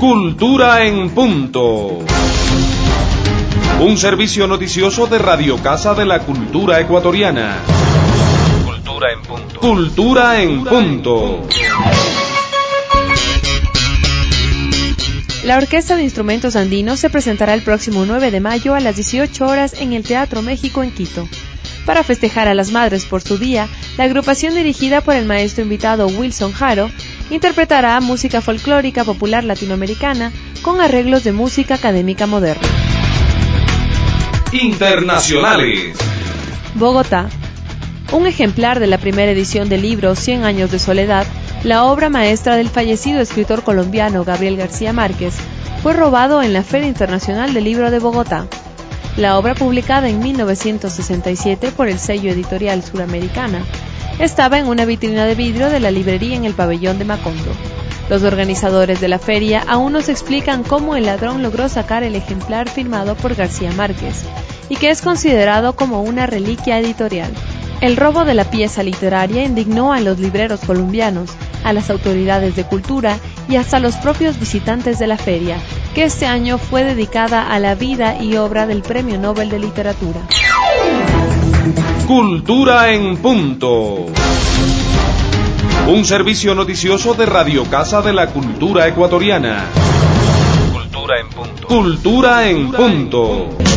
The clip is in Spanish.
Cultura en Punto. Un servicio noticioso de Radio Casa de la Cultura Ecuatoriana. Cultura en Punto. Cultura en Punto. La Orquesta de Instrumentos Andinos se presentará el próximo 9 de mayo a las 18 horas en el Teatro México en Quito. Para festejar a las madres por su día, la agrupación dirigida por el maestro invitado Wilson Jaro interpretará música folclórica popular latinoamericana con arreglos de música académica moderna. Internacionales. Bogotá. Un ejemplar de la primera edición del libro 100 años de soledad, la obra maestra del fallecido escritor colombiano Gabriel García Márquez, fue robado en la Feria Internacional del Libro de Bogotá. La obra, publicada en 1967 por el sello editorial Suramericana, estaba en una vitrina de vidrio de la librería en el pabellón de Macondo. Los organizadores de la feria aún nos explican cómo el ladrón logró sacar el ejemplar firmado por García Márquez y que es considerado como una reliquia editorial. El robo de la pieza literaria indignó a los libreros colombianos, a las autoridades de cultura y hasta a los propios visitantes de la feria, que este año fue dedicada a la vida y obra del Premio Nobel de Literatura. Cultura en Punto. Un servicio noticioso de Radio Casa de la Cultura Ecuatoriana. Cultura en Punto. Cultura en Punto.